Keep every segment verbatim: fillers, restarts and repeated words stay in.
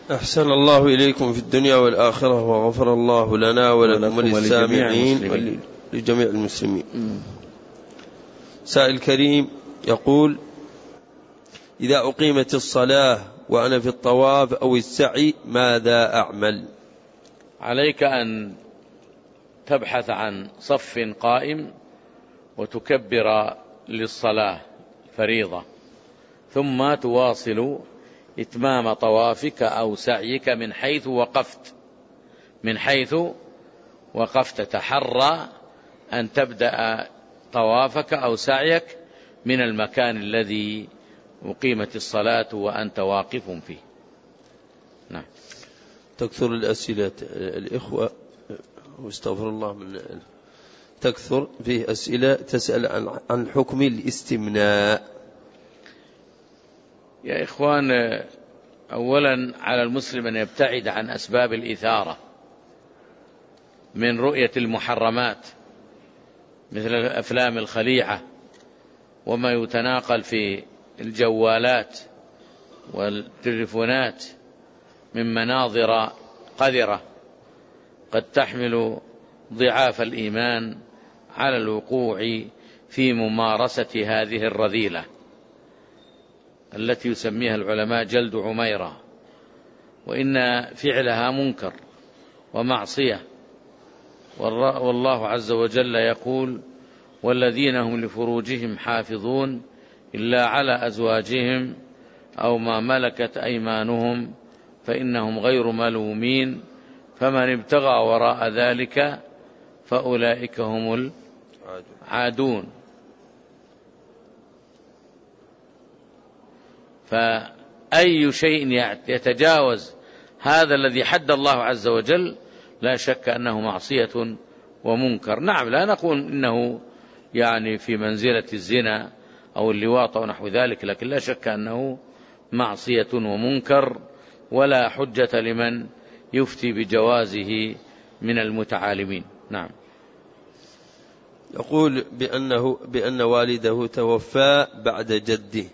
أحسن الله إليكم في الدنيا والآخرة، وغفر الله لنا ولكم وللسامعين ولجميع المسلمين. سائل كريم يقول: إذا أقيمت الصلاة وأنا في الطواف أو السعي ماذا أعمل؟ عليك أن تبحث عن صف قائم وتكبر للصلاة فريضة، ثم تواصل إتمام طوافك أو سعيك من حيث وقفت من حيث وقفت تحرى أن تبدأ طوافك أو سعيك من المكان الذي أقيمت الصلاة وأنت واقف فيه. نعم. تكثر الأسئلة الإخوة، واستغفر الله من تكثر فيه أسئلة تسأل عن عن حكم الاستمناء. يا إخوان، أولا على المسلم أن يبتعد عن أسباب الإثارة من رؤية المحرمات مثل الأفلام الخليعة وما يتناقل في الجوالات والتلفونات من مناظر قذرة قد تحمل ضعاف الإيمان على الوقوع في ممارسة هذه الرذيلة التي يسميها العلماء جلد عميرة، وإن فعلها منكر ومعصية. والله عز وجل يقول: والذين هم لفروجهم حافظون إلا على أزواجهم أو ما ملكت أيمانهم فإنهم غير ملومين فمن ابتغى وراء ذلك فأولئك هم العادون. فأي شيء يتجاوز هذا الذي حد الله عز وجل لا شك أنه معصية ومنكر. نعم، لا نقول إنه يعني في منزلة الزنا أو اللواط أو نحو ذلك، لكن لا شك أنه معصية ومنكر، ولا حجة لمن يفتي بجوازه من المتعالمين. نعم. يقول بأنه بأن والده توفى بعد جده،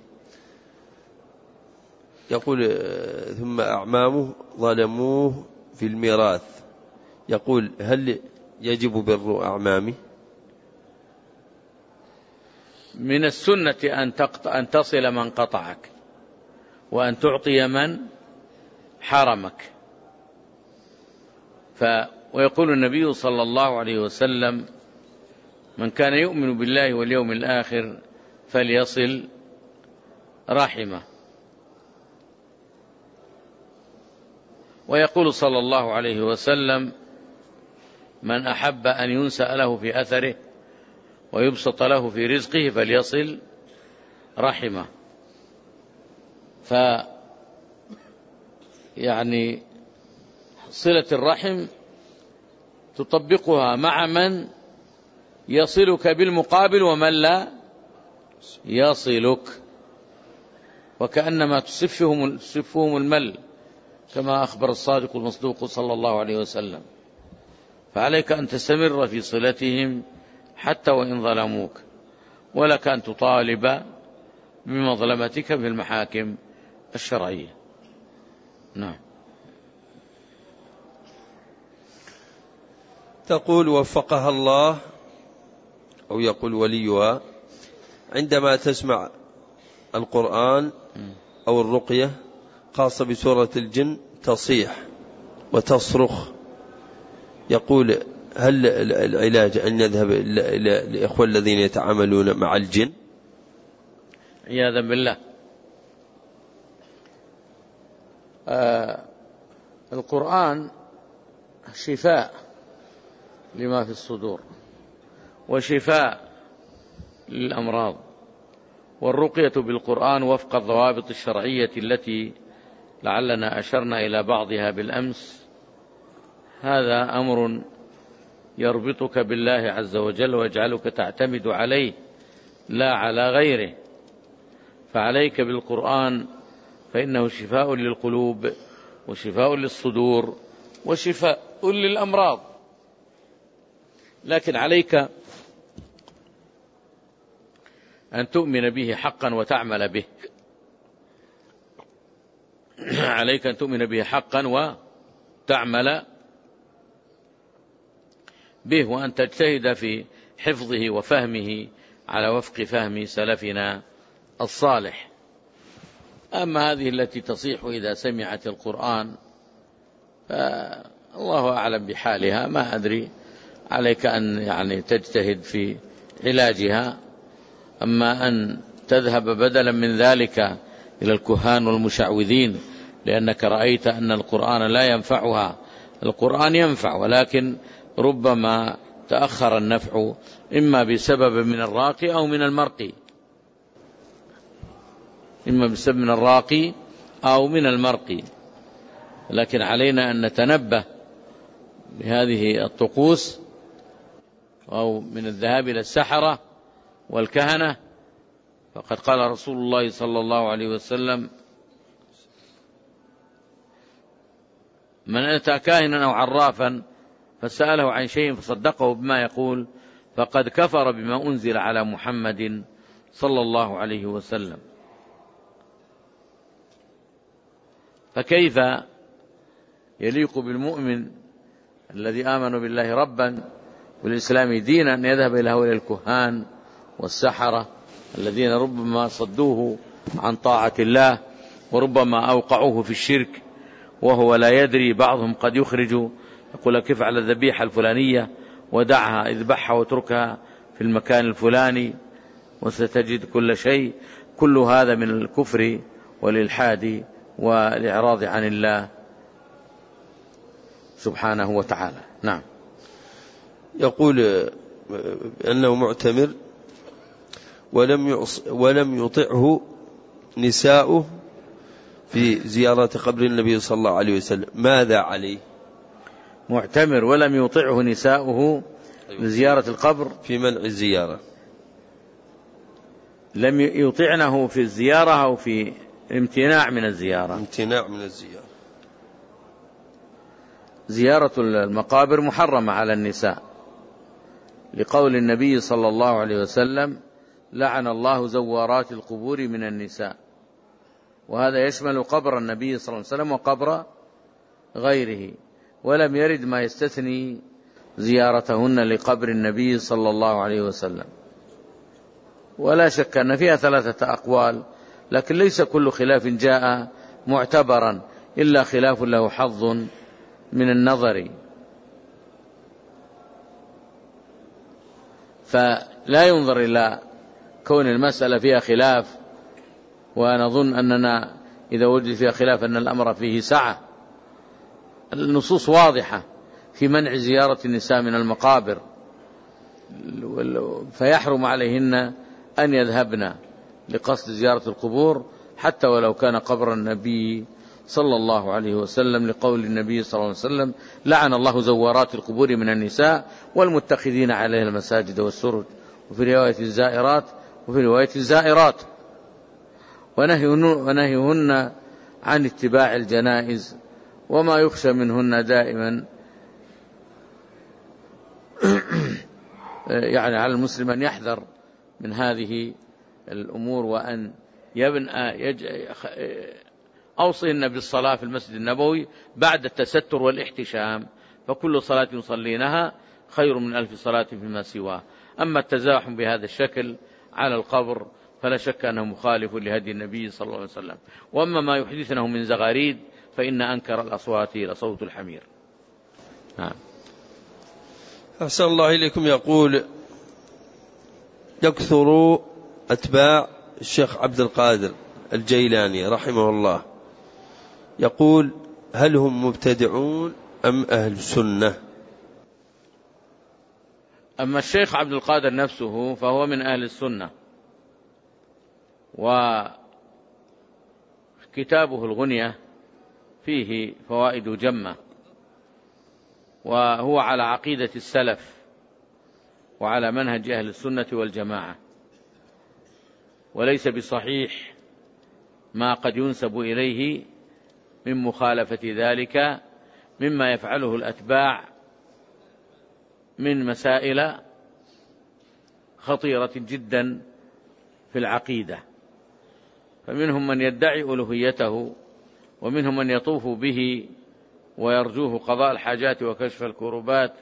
يقول ثم أعمامه ظلموه في الميراث، يقول هل يجب بر أعمامه؟ من السنة أن أن تصل من قطعك وأن تعطي من حرمك. ف ويقول النبي صلى الله عليه وسلم: من كان يؤمن بالله واليوم الآخر فليصل رحمه. ويقول صلى الله عليه وسلم: من أحب أن ينسأ له في أثره ويبسط له في رزقه فليصل رحمه. ف يعني صلة الرحم تطبقها مع من يصلك بالمقابل ومن لا يصلك، وكأنما تصفهم, تصفهم المل كما أخبر الصادق المصدوق صلى الله عليه وسلم. فعليك أن تستمر في صلتهم حتى وإن ظلموك، ولك أن تطالب بمظلمتك في المحاكم الشرعية. نعم. تقول وفقها الله، أو يقول وليها: عندما تسمع القرآن أو الرقية خاصة بسورة الجن تصيح وتصرخ، يقول هل العلاج أن نذهب إلى الإخوة الذين يتعاملون مع الجن؟ عياذا بالله. آه القرآن شفاء لما في الصدور وشفاء للأمراض، والرقية بالقرآن وفق الضوابط الشرعية التي لعلنا أشرنا إلى بعضها بالأمس، هذا أمر يربطك بالله عز وجل ويجعلك تعتمد عليه لا على غيره. فعليك بالقرآن فإنه شفاء للقلوب وشفاء للصدور وشفاء للأمراض، لكن عليك أن تؤمن به حقا وتعمل به. عليك أن تؤمن به حقا وتعمل به، وأن تجتهد في حفظه وفهمه على وفق فهم سلفنا الصالح. أما هذه التي تصيح إذا سمعت القرآن فالله أعلم بحالها، ما أدري، عليك أن يعني تجتهد في علاجها. أما أن تذهب بدلا من ذلك إلى الكهان والمشعوذين لأنك رأيت أن القرآن لا ينفعها، القرآن ينفع، ولكن ربما تأخر النفع إما بسبب من الراقي أو من المرقي، إما بسبب من الراقي أو من المرقي. لكن علينا أن نتنبه بهذه الطقوس، أو من الذهاب إلى السحرة والكهنة. فقد قال رسول الله صلى الله عليه وسلم: من أتى كاهنا أو عرافا فسأله عن شيء فصدقه بما يقول فقد كفر بما أنزل على محمد صلى الله عليه وسلم. فكيف يليق بالمؤمن الذي آمن بالله ربا والإسلام دينا أن يذهب إلى هؤلاء الكهان والسحرة الذين ربما صدوه عن طاعة الله وربما أوقعوه في الشرك وهو لا يدري؟ بعضهم قد يخرج يقول لك افعل الذبيحة الفلانية ودعها، اذبحها واتركها في المكان الفلاني وستجد كل شيء. كل هذا من الكفر والإلحاد والإعراض عن الله سبحانه وتعالى. نعم. يقول أنه معتمر ولم ولم يطعه نساؤه في زيارة قبر النبي صلى الله عليه وسلم، ماذا عليه؟ معتمر ولم يطعه نساؤه لزيارة القبر، في منع الزيارة، لم يطعنه في الزيارة أو في امتناع من الزيارة؟ امتناع من الزيارة. زيارة المقابر محرمة على النساء لقول النبي صلى الله عليه وسلم: لعن الله زوارات القبور من النساء. وهذا يشمل قبر النبي صلى الله عليه وسلم وقبر غيره، ولم يرد ما يستثني زيارتهن لقبر النبي صلى الله عليه وسلم. ولا شك أن فيها ثلاثة أقوال، لكن ليس كل خلاف جاء معتبرا إلا خلاف له حظ من النظر. فلا ينظر إلى كون المسألة فيها خلاف ونظن أننا إذا وجد فيها خلاف أن الأمر فيه سعة. النصوص واضحة في منع زيارة النساء من المقابر، فيحرم عليهن أن يذهبن لقصد زيارة القبور حتى ولو كان قبر النبي صلى الله عليه وسلم، لقول النبي صلى الله عليه وسلم: لعن الله زوارات القبور من النساء والمتخذين عليها المساجد والسرج. وفي رواية الزائرات وفي رواية الزائرات. ونهيهن عن اتباع الجنائز، وما يخشى منهن دائما يعني على المسلم أن يحذر من هذه الأمور، وأن يبنى يج... أوصيهن بالصلاة في المسجد النبوي بعد التستر والاحتشام، فكل صلاة يصلينها خير من ألف صلاة فيما سواه. أما التزاحم بهذا الشكل على القبر فلا شك أنه مخالف لهدي النبي صلى الله عليه وسلم. وأما ما يحدثنه من زغاريد فإن أنكر الأصوات لصوت الحمير. نعم. أحسن الله إليكم. يقول: يكثر أتباع الشيخ عبد القادر الجيلاني رحمه الله، يقول: هل هم مبتدعون أم أهل سنة؟ أما الشيخ عبد القادر نفسه فهو من أهل السنة، وكتابه الغنية فيه فوائد جمة، وهو على عقيدة السلف وعلى منهج أهل السنة والجماعة، وليس بصحيح ما قد ينسب إليه من مخالفة ذلك مما يفعله الأتباع من مسائل خطيرة جدا في العقيدة. فمنهم من يدعي ألوهيته ومنهم من يطوف به ويرجوه قضاء الحاجات وكشف الكربات،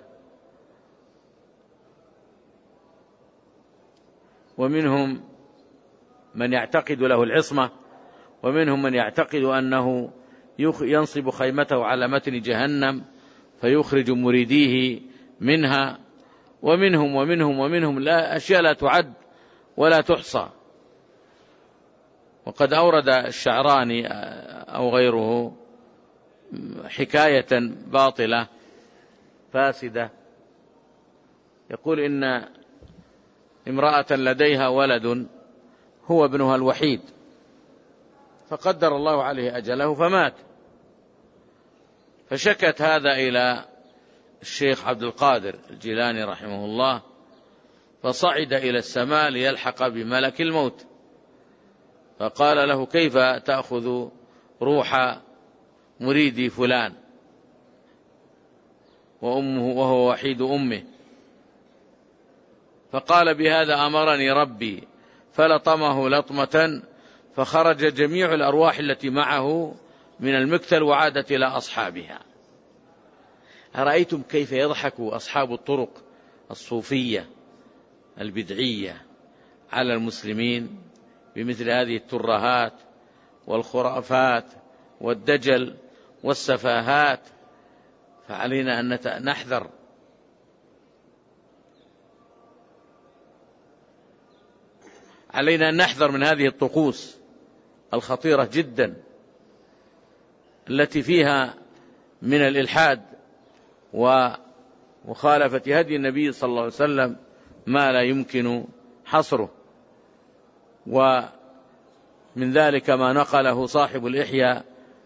ومنهم من يعتقد له العصمة، ومنهم من يعتقد أنه ينصب خيمته على متن جهنم فيخرج مريديه منها، ومنهم ومنهم ومنهم لا أشياء لا تعد ولا تحصى. وقد أورد الشعراني أو غيره حكاية باطلة فاسدة، يقول إن امرأة لديها ولد هو ابنها الوحيد، فقدر الله عليه أجله فمات، فشكت هذا إلى الشيخ عبد القادر الجيلاني رحمه الله، فصعد إلى السماء ليلحق بملك الموت، فقال له: كيف تأخذ روح مريدي فلان وأمه وهو وحيد أمه؟ فقال: بهذا أمرني ربي، فلطمه لطمة فخرج جميع الأرواح التي معه من المكتل وعادت إلى أصحابها. أرأيتم كيف يضحك أصحاب الطرق الصوفية البدعية على المسلمين بمثل هذه الترهات والخرافات والدجل والسفاهات؟ فعلينا أن نحذر. علينا أن نحذر من هذه الطقوس الخطيرة جدا التي فيها من الإلحاد ومخالفة هدي النبي صلى الله عليه وسلم ما لا يمكن حصره. ومن ذلك ما نقله صاحب الإحياء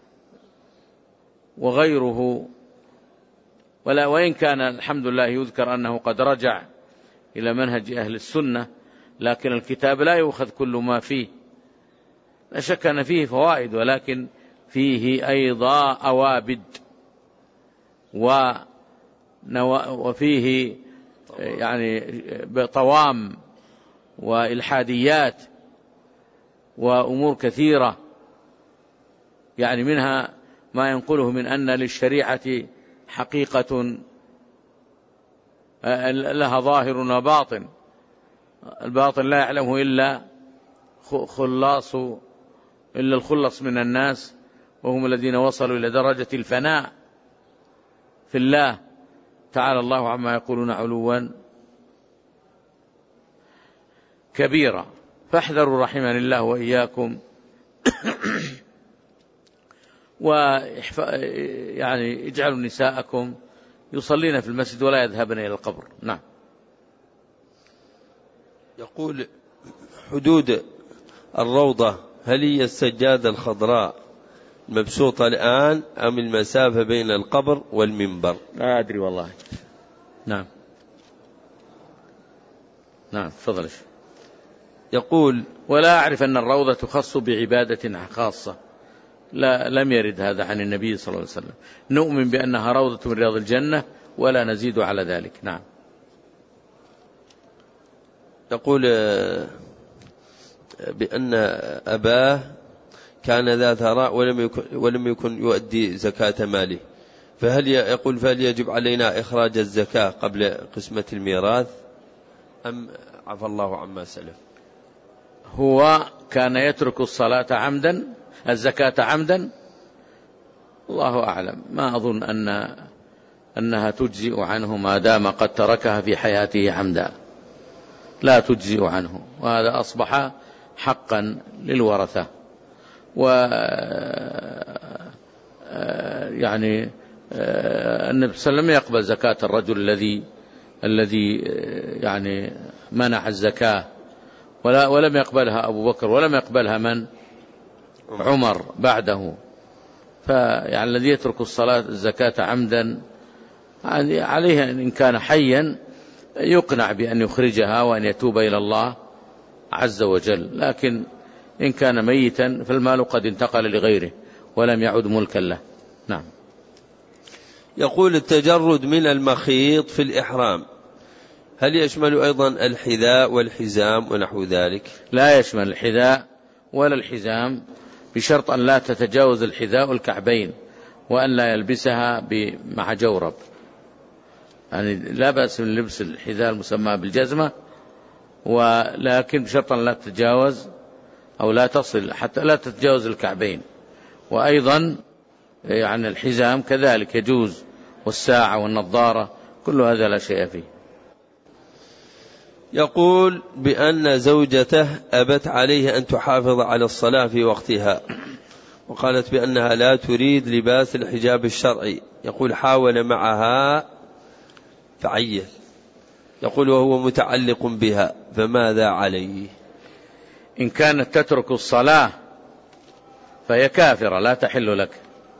وغيره، ولا وإن كان الحمد لله يذكر أنه قد رجع إلى منهج أهل السنة، لكن الكتاب لا يؤخذ كل ما فيه، لا شك أن فيه فوائد، ولكن فيه أيضا أوابد وفيه يعني طوام وإلحاديات وأمور كثيرة، يعني منها ما ينقله من أن للشريعة حقيقة لها ظاهر وباطن، الباطن لا يعلمه إلا خلاص إلا الخلص من الناس، وهم الذين وصلوا إلى درجة الفناء في الله تعالى الله عما يقولون علوا كبيرا. فاحذروا رحمني الله وإياكم ويعني اجعلوا نساءكم يصلين في المسجد ولا يذهبن إلى القبر. نعم. يقول: حدود الروضة هل هي السجادة الخضراء مبسوطة الآن أم المسافة بين القبر والمنبر؟ لا أدري والله. نعم نعم تفضل. يقول: ولا أعرف أن الروضة تخص بعبادة خاصة، لا لم يرد هذا عن النبي صلى الله عليه وسلم. نؤمن بأنها روضة من رياض الجنة ولا نزيد على ذلك. نعم. يقول بأن أباه كان ذا ثراء ولم يكن, ولم يكن يؤدي زكاة ماله، فهل يقول فهل يجب علينا إخراج الزكاة قبل قسمة الميراث أم عفى الله عما سلف؟ هو كان يترك الصلاة عمدا الزكاة عمدا، الله أعلم، ما أظن أن أنها تجزئ عنه ما دام قد تركها في حياته عمدا، لا تجزئ عنه، وهذا أصبح حقا للورثة. و يعني النبي صلى الله عليه وسلم يقبل زكاة الرجل الذي الذي يعني منع الزكاة، ولا ولم يقبلها أبو بكر ولم يقبلها من عمر بعده. فيعني الذي يترك الصلاة الزكاة عمدا عليه إن كان حيا يقنع بأن يخرجها وأن يتوب إلى الله عز وجل، لكن إن كان ميتا فالمال قد انتقل لغيره ولم يعد ملكا له. نعم. يقول: التجرد من المخيط في الإحرام هل يشمل أيضا الحذاء والحزام ونحو ذلك؟ لا يشمل الحذاء ولا الحزام، بشرط أن لا تتجاوز الحذاء الكعبين، وأن لا يلبسها مع جورب، يعني لا بأس من لبس الحذاء المسمى بالجزمة، ولكن بشرط أن لا تتجاوز أو لا تصل حتى لا تتجاوز الكعبين. وأيضا يعني الحزام كذلك يجوز، والساعة والنظارة كل هذا لا شيء فيه. يقول بأن زوجته أبت عليه أن تحافظ على الصلاة في وقتها، وقالت بأنها لا تريد لباس الحجاب الشرعي. يقول حاول معها فعيه، يقول وهو متعلق بها، فماذا عليه؟ إن كانت تترك الصلاة فهي كافرة لا تحل لك.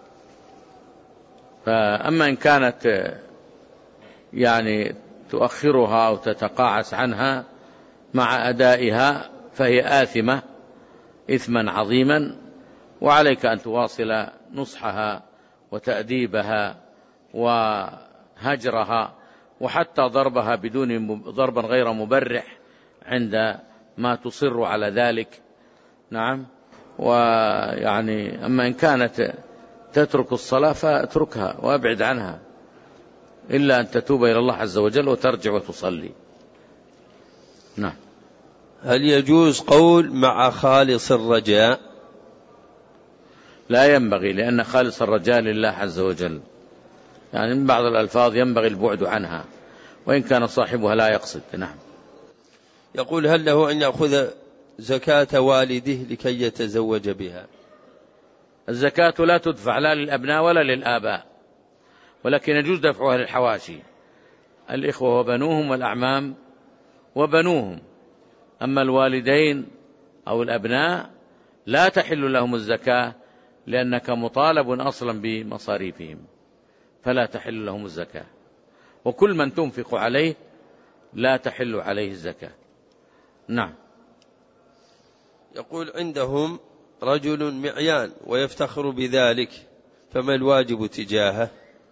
فأما إن كانت يعني تؤخرها أو تتقاعس عنها مع أدائها فهي آثمة إثما عظيما، وعليك أن تواصل نصحها وتأديبها وهجرها، وحتى ضربها بدون ضربا غير مبرح عند ما تصر على ذلك. نعم. ويعني أما إن كانت تترك الصلاة فاتركها وأبعد عنها، إلا أن تتوب إلى الله عز وجل وترجع وتصلي. نعم. هل يجوز قول مع خالص الرجاء؟ لا ينبغي، لأن خالص الرجاء لله عز وجل، يعني من بعض الألفاظ ينبغي البعد عنها وإن كان صاحبها لا يقصد. نعم. يقول هل له أن يأخذ زكاة والده لكي يتزوج بها؟ الزكاة لا تدفع لا للأبناء ولا للآباء، ولكن يجوز دفعها للحواشي، الإخوة وبنوهم والأعمام وبنوهم. أما الوالدين أو الأبناء لا تحل لهم الزكاة، لأنك مطالب أصلا بمصاريفهم، فلا تحل لهم الزكاة. وكل من تنفق عليه لا تحل عليه الزكاة. نعم. يقول عندهم رجل معيان ويفتخر بذلك، فما الواجب تجاهه؟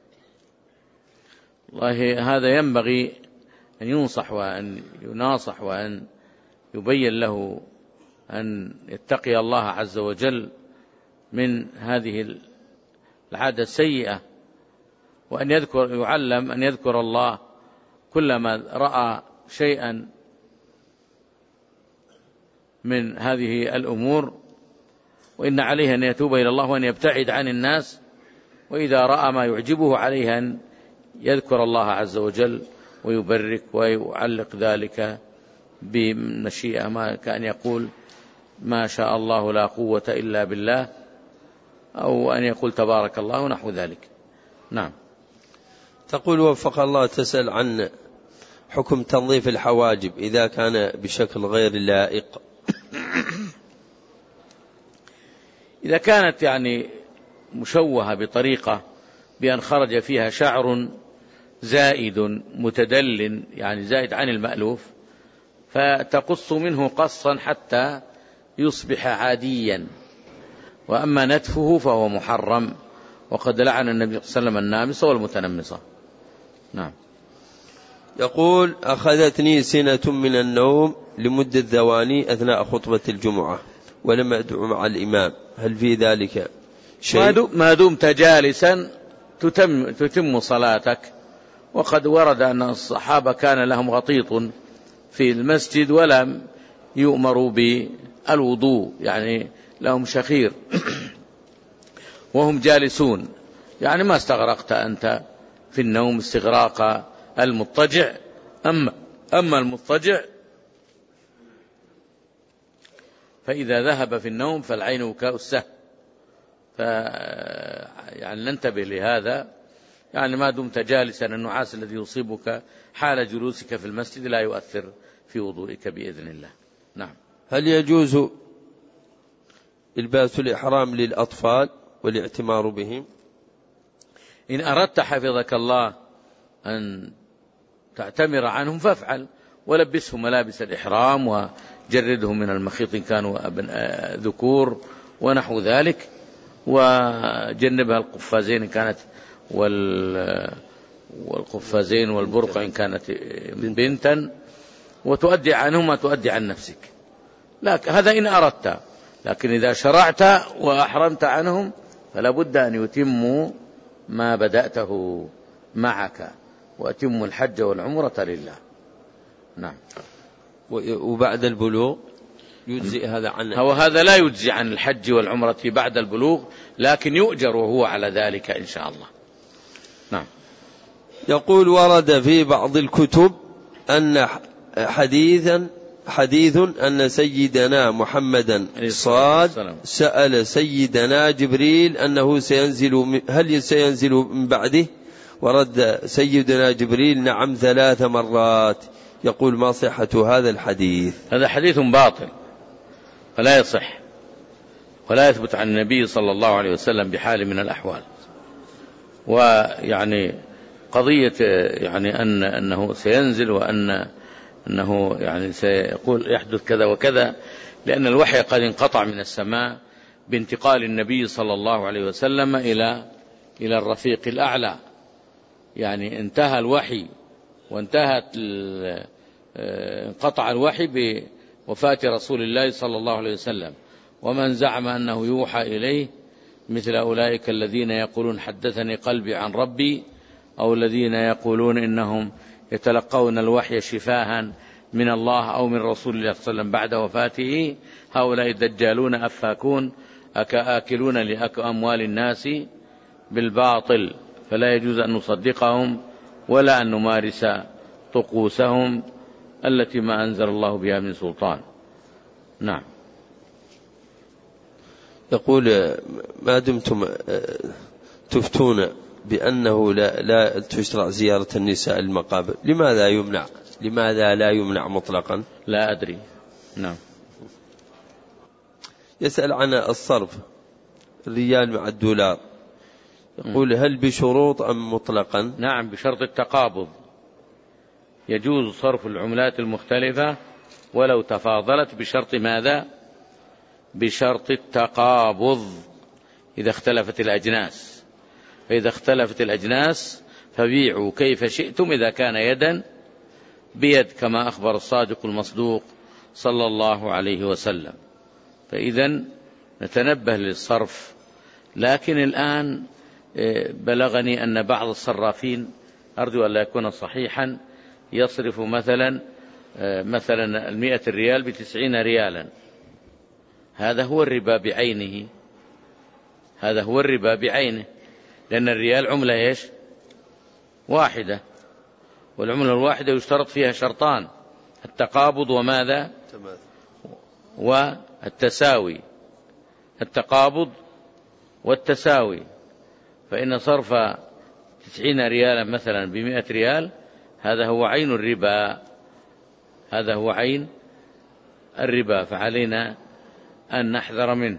والله هذا ينبغي أن ينصح وأن يناصح وأن يبين له أن يتقي الله عز وجل من هذه العادة السيئة، وأن يذكر يعلم أن يذكر الله كلما رأى شيئا من هذه الأمور، وإن عليه أن يتوب إلى الله وأن يبتعد عن الناس، وإذا رأى ما يعجبه عليه أن يذكر الله عز وجل ويبرك ويعلق ذلك بمشيئة، ما كان يقول ما شاء الله لا قوة إلا بالله، أو أن يقول تبارك الله نحو ذلك. نعم. تقول وفق الله، تسأل عن حكم تنظيف الحواجب إذا كان بشكل غير لائق. إذا كانت يعني مشوهة بطريقة بأن خرج فيها شعر زائد متدل، يعني زائد عن المألوف، فتقص منه قصا حتى يصبح عاديا. وأما نتفه فهو محرم، وقد لعن النبي صلى الله عليه وسلم النامصة والمتنمصة. نعم. يقول أخذتني سنة من النوم لمدة ثواني أثناء خطبة الجمعة ولم أدعو مع الإمام، هل في ذلك شيء؟ ما دمت جالسا تتم, تتم صلاتك. وقد ورد أن الصحابة كان لهم غطيط في المسجد ولم يؤمروا بالوضوء، يعني لهم شخير وهم جالسون، يعني ما استغرقت أنت في النوم استغراق المضطجع. أما, أما المضطجع فإذا ذهب في النوم فالعين وكاء السهم، يعني ننتبه لهذا. يعني ما دمت جالسا النعاس الذي يصيبك حال جلوسك في المسجد لا يؤثر في وضوئك بإذن الله. نعم. هل يجوز إلباس الإحرام للأطفال والاعتمار بهم؟ إن أردت حفظك الله أن تعتمر عنهم فافعل، ولبسهم ملابس الإحرام وجردهم من المخيط إن كانوا ذكور ونحو ذلك، وجنبها القفازين إن كانت والقفازين والبرقع إن كانت بنتا، وتؤدي عنهم ما تؤدي عن نفسك. لكن هذا إن أردت. لكن إذا شرعت وأحرمت عنهم فلا بد أن يتموا ما بدأته معك، وأتموا الحج والعمرة لله. نعم. وبعد البلوغ يجزئ هذا عنه؟ هو هذا لا يجزي عن الحج والعمرة بعد البلوغ، لكن يؤجر وهو على ذلك إن شاء الله. نعم. يقول: ورد في بعض الكتب أن حديثا حديث أن سيدنا محمدا صاد سأل سيدنا جبريل أنه سينزل، هل سينزل من بعده؟ ورد سيدنا جبريل: نعم، ثلاث مرات. يقول: ما صحة هذا الحديث؟ هذا حديث باطل فلا يصح ولا يثبت عن النبي صلى الله عليه وسلم بحال من الأحوال. ويعني قضية يعني أن أنه سينزل وأن أنه يعني سيقول يحدث كذا وكذا، لأن الوحي قد انقطع من السماء بانتقال النبي صلى الله عليه وسلم إلى إلى الرفيق الأعلى. يعني انتهى الوحي وانتهت انقطع الوحي بوفاة رسول الله صلى الله عليه وسلم. ومن زعم أنه يوحى إليه مثل أولئك الذين يقولون حدثني قلبي عن ربي، أو الذين يقولون إنهم يتلقون الوحي شفاها من الله أو من رسول الله صلى الله عليه وسلم بعد وفاته، هؤلاء الدجالون أفاكون آكلون لأموال الناس بالباطل، فلا يجوز أن نصدقهم ولا أن نمارس طقوسهم التي ما أنزل الله بها من سلطان. نعم. يقول: ما دمتم تفتون بأنه لا, لا تشرع زيارة النساء المقابر، لماذا يمنع لماذا لا يمنع مطلقا؟ لا أدري. نعم. يسأل عن الصرف، الريال مع الدولار، يقول: هل بشروط أم مطلقا؟ نعم، بشرط التقابض. يجوز صرف العملات المختلفة ولو تفاضلت، بشرط ماذا؟ بشرط التقابض إذا اختلفت الأجناس. فإذا اختلفت الأجناس فبيعوا كيف شئتم إذا كان يدا بيد، كما أخبر الصادق المصدوق صلى الله عليه وسلم. فإذا نتنبه للصرف. لكن الآن بلغني أن بعض الصرافين، أرجو أن لا يكون صحيحا، يصرف مثلا مثلا المئة الريال بتسعين ريالا. هذا هو الربا بعينه، هذا هو الربا بعينه، لأن الريال عملة إيش؟ واحدة، والعملة الواحدة يشترط فيها شرطان: التقابض وماذا؟ والتساوي. التقابض والتساوي. فإن صرف تسعين ريالا مثلا بمئة ريال هذا هو عين الربا، هذا هو عين الربا، فعلينا أن نحذر منه،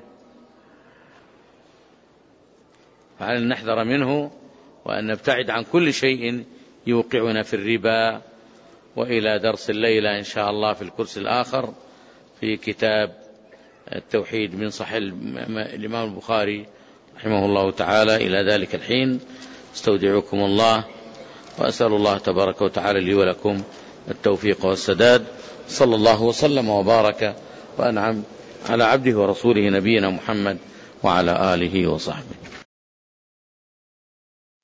فعلينا أن نحذر منه وأن نبتعد عن كل شيء يوقعنا في الربا. وإلى درس الليلة إن شاء الله في الكرسي الآخر في كتاب التوحيد من صحيح الإمام البخاري رحمه الله تعالى. إلى ذلك الحين استودعكم الله، وأسأل الله تبارك وتعالى لي ولكم التوفيق والسداد. صلى الله وسلم وبارك وأنعم على عبده ورسوله نبينا محمد وعلى آله وصحبه.